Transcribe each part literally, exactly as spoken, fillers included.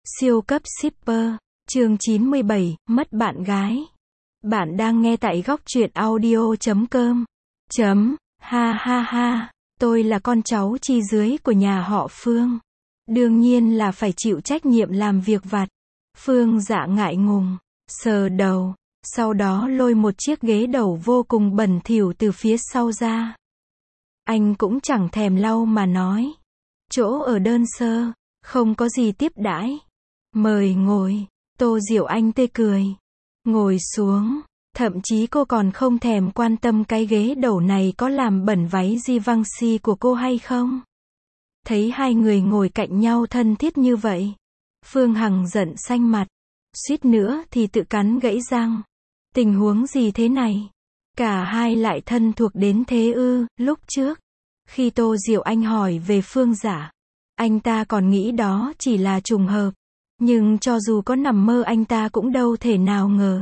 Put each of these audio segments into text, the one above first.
Siêu cấp shipper, chương chín mươi bảy, mất bạn gái. Bạn đang nghe tại góc truyện audio chấm com. Chấm, ha ha ha, tôi là con cháu chi dưới của nhà họ Phương. Đương nhiên là phải chịu trách nhiệm làm việc vặt. Phương Dạ ngại ngùng, sờ đầu, sau đó lôi một chiếc ghế đầu vô cùng bẩn thỉu từ phía sau ra. Anh cũng chẳng thèm lau mà nói. Chỗ ở đơn sơ, không có gì tiếp đãi. Mời ngồi, Tô Diệu Anh tươi cười. Ngồi xuống, thậm chí cô còn không thèm quan tâm cái ghế đầu này có làm bẩn váy Givenchy của cô hay không. Thấy hai người ngồi cạnh nhau thân thiết như vậy, Phương Hằng giận xanh mặt, suýt nữa thì tự cắn gãy răng. Tình huống gì thế này? Cả hai lại thân thuộc đến thế ư? Lúc trước, khi Tô Diệu Anh hỏi về Phương Dạ, anh ta còn nghĩ đó chỉ là trùng hợp. Nhưng cho dù có nằm mơ anh ta cũng đâu thể nào ngờ.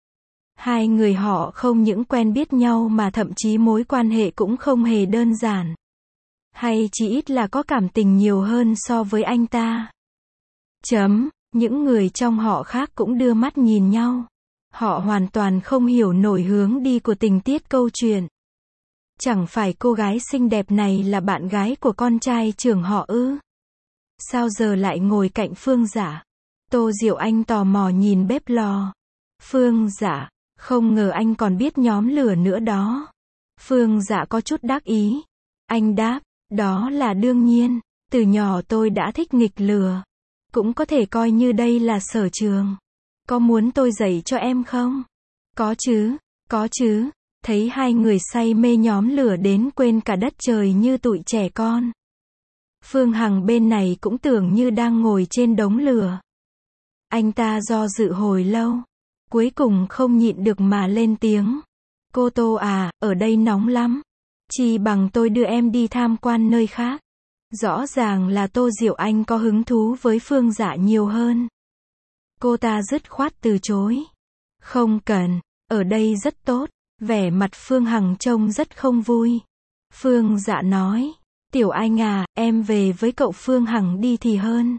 Hai người họ không những quen biết nhau mà thậm chí mối quan hệ cũng không hề đơn giản. Hay chỉ ít là có cảm tình nhiều hơn so với anh ta. Chấm, những người trong họ khác cũng đưa mắt nhìn nhau. Họ hoàn toàn không hiểu nổi hướng đi của tình tiết câu chuyện. Chẳng phải cô gái xinh đẹp này là bạn gái của con trai trưởng họ ư? Sao giờ lại ngồi cạnh Phương Dạ? Tô Diệu Anh tò mò nhìn bếp lò. Phương Dạ, không ngờ anh còn biết nhóm lửa nữa đó. Phương Dạ có chút đắc ý. Anh đáp, đó là đương nhiên, từ nhỏ tôi đã thích nghịch lửa. Cũng có thể coi như đây là sở trường. Có muốn tôi dạy cho em không? Có chứ, có chứ. Thấy hai người say mê nhóm lửa đến quên cả đất trời như tụi trẻ con. Phương Hằng bên này cũng tưởng như đang ngồi trên đống lửa. Anh ta do dự hồi lâu, cuối cùng không nhịn được mà lên tiếng. Cô Tô à, ở đây nóng lắm. Chi bằng tôi đưa em đi tham quan nơi khác. Rõ ràng là Tô Diệu Anh có hứng thú với Phương Dạ nhiều hơn. Cô ta dứt khoát từ chối. Không cần, ở đây rất tốt. Vẻ mặt Phương Hằng trông rất không vui. Phương Dạ nói. Tiểu Anh à, em về với cậu Phương Hằng đi thì hơn.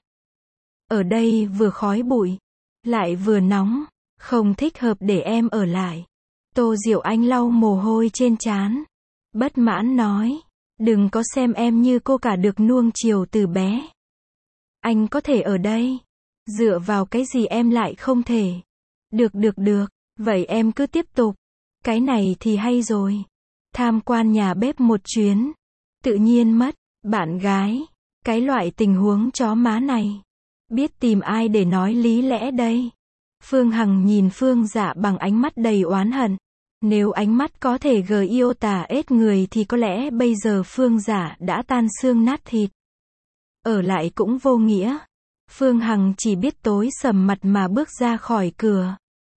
Ở đây vừa khói bụi, lại vừa nóng, không thích hợp để em ở lại. Tô Diệu Anh lau mồ hôi trên trán. Bất mãn nói, đừng có xem em như cô cả được nuông chiều từ bé. Anh có thể ở đây. Dựa vào cái gì em lại không thể? Được được được, vậy em cứ tiếp tục. Cái này thì hay rồi. Tham quan nhà bếp một chuyến. Tự nhiên mất bạn gái. Cái loại tình huống chó má này. Biết tìm ai để nói lý lẽ đây. Phương Hằng nhìn Phương Dạ bằng ánh mắt đầy oán hận. Nếu ánh mắt có thể gờ yêu tà ết người thì có lẽ bây giờ Phương Dạ đã tan xương nát thịt. Ở lại cũng vô nghĩa. Phương Hằng chỉ biết tối sầm mặt mà bước ra khỏi cửa.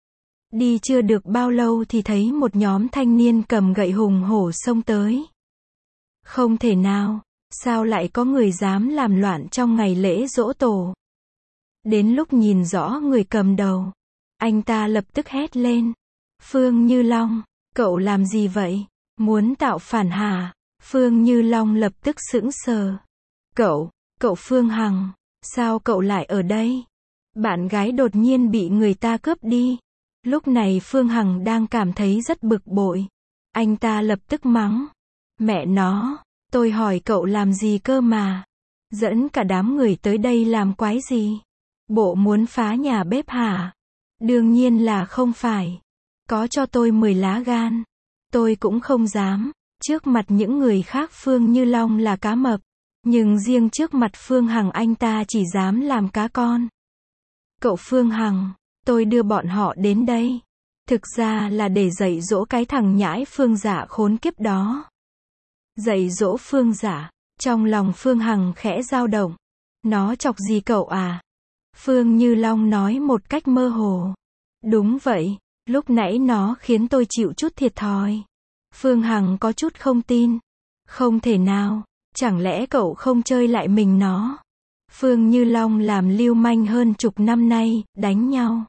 Đi chưa được bao lâu thì thấy một nhóm thanh niên cầm gậy hùng hổ xông tới. Không thể nào, sao lại có người dám làm loạn trong ngày lễ giỗ tổ? Đến lúc nhìn rõ người cầm đầu, anh ta lập tức hét lên. Phương Như Long, cậu làm gì vậy? Muốn tạo phản hả? Phương Như Long lập tức sững sờ. Cậu, cậu Phương Hằng, sao cậu lại ở đây? Bạn gái đột nhiên bị người ta cướp đi. Lúc này Phương Hằng đang cảm thấy rất bực bội. Anh ta lập tức mắng. Mẹ nó, tôi hỏi cậu làm gì cơ mà? Dẫn cả đám người tới đây làm quái gì? Bộ muốn phá nhà bếp hả? Đương nhiên là không phải. Có cho tôi mười lá gan. Tôi cũng không dám. Trước mặt những người khác Phương Như Long là cá mập. Nhưng riêng trước mặt Phương Hằng anh ta chỉ dám làm cá con. Cậu Phương Hằng, tôi đưa bọn họ đến đây. Thực ra là để dạy dỗ cái thằng nhãi Phương Dạ khốn kiếp đó. Dạy dỗ Phương Dạ. Trong lòng Phương Hằng khẽ dao động. Nó chọc gì cậu à? Phương Như Long nói một cách mơ hồ. Đúng vậy, lúc nãy nó khiến tôi chịu chút thiệt thòi. Phương Hằng có chút không tin. Không thể nào, chẳng lẽ cậu không chơi lại mình nó? Phương Như Long làm lưu manh hơn chục năm nay, đánh nhau.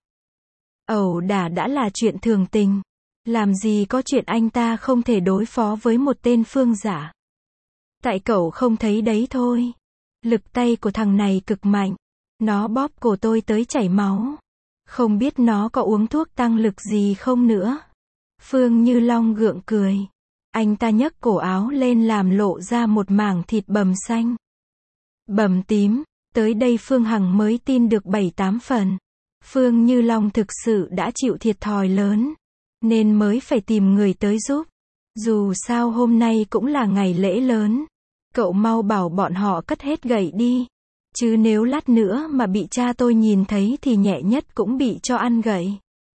Ẩu đả đã là chuyện thường tình. Làm gì có chuyện anh ta không thể đối phó với một tên Phương Dạ. Tại cậu không thấy đấy thôi. Lực tay của thằng này cực mạnh. Nó bóp cổ tôi tới chảy máu. Không biết nó có uống thuốc tăng lực gì không nữa. Phương Như Long gượng cười. Anh ta nhấc cổ áo lên làm lộ ra một mảng thịt bầm xanh, bầm tím. Tới đây Phương Hằng mới tin được bảy tám phần. Phương Như Long thực sự đã chịu thiệt thòi lớn, nên mới phải tìm người tới giúp. Dù sao hôm nay cũng là ngày lễ lớn. Cậu mau bảo bọn họ cất hết gậy đi. Chứ nếu lát nữa mà bị cha tôi nhìn thấy thì nhẹ nhất cũng bị cho ăn gậy.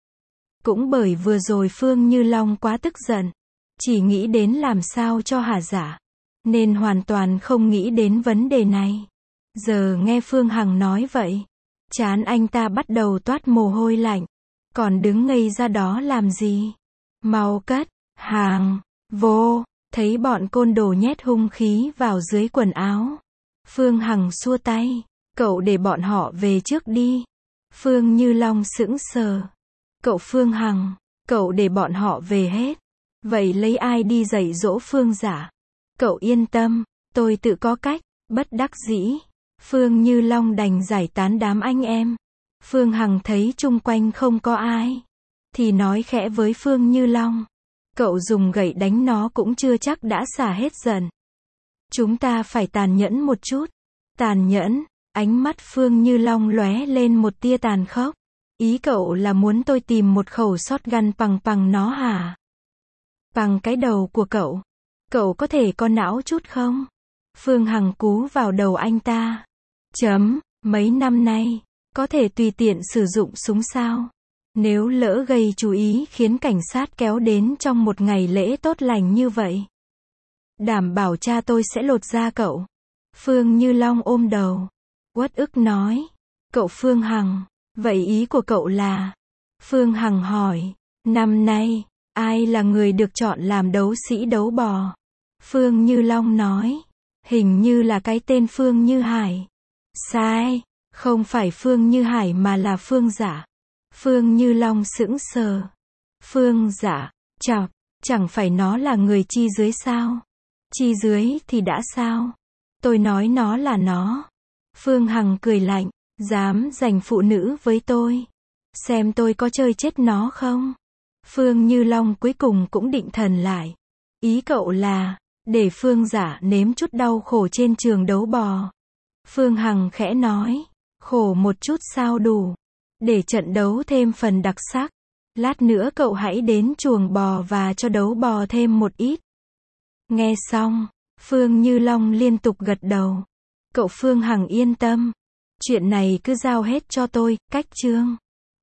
Cũng bởi vừa rồi Phương Như Long quá tức giận, chỉ nghĩ đến làm sao cho hả dạ, nên hoàn toàn không nghĩ đến vấn đề này. Giờ nghe Phương Hằng nói vậy, trán anh ta bắt đầu toát mồ hôi lạnh. Còn đứng ngây ra đó làm gì? Mau cất hàng vô. Thấy bọn côn đồ nhét hung khí vào dưới quần áo, Phương Hằng xua tay. Cậu để bọn họ về trước đi. Phương Như Long sững sờ. Cậu Phương Hằng, cậu để bọn họ về hết. Vậy lấy ai đi dạy dỗ Phương Dạ? Cậu yên tâm, tôi tự có cách. Bất đắc dĩ, Phương Như Long đành giải tán đám anh em. Phương Hằng thấy chung quanh không có ai, thì nói khẽ với Phương Như Long. Cậu dùng gậy đánh nó cũng chưa chắc đã xả hết giận. Chúng ta phải tàn nhẫn một chút. Tàn nhẫn, ánh mắt Phương Như Long lóe lên một tia tàn khốc. Ý cậu là muốn tôi tìm một khẩu shotgun bằng bằng nó hả? Bằng cái đầu của cậu. Cậu có thể có não chút không? Phương Hằng cú vào đầu anh ta. Chấm, mấy năm nay, có thể tùy tiện sử dụng súng sao? Nếu lỡ gây chú ý khiến cảnh sát kéo đến trong một ngày lễ tốt lành như vậy, đảm bảo cha tôi sẽ lột da cậu. Phương Như Long ôm đầu, uất ức nói. Cậu Phương Hằng, vậy ý của cậu là? Phương Hằng hỏi. Năm nay, ai là người được chọn làm đấu sĩ đấu bò? Phương Như Long nói. Hình như là cái tên Phương Như Hải. Sai, không phải Phương Như Hải mà là Phương Dạ. Phương Như Long sững sờ. Phương Dạ, chọc, chẳng phải nó là người chi dưới sao? Chi dưới thì đã sao? Tôi nói nó là nó. Phương Hằng cười lạnh. Dám giành phụ nữ với tôi, xem tôi có chơi chết nó không? Phương Như Long cuối cùng cũng định thần lại. Ý cậu là để Phương Dạ nếm chút đau khổ trên trường đấu bò. Phương Hằng khẽ nói. Khổ một chút sao đủ, để trận đấu thêm phần đặc sắc. Lát nữa cậu hãy đến chuồng bò và cho đấu bò thêm một ít. Nghe xong, Phương Như Long liên tục gật đầu. Cậu Phương Hằng yên tâm, chuyện này cứ giao hết cho tôi. Cách chương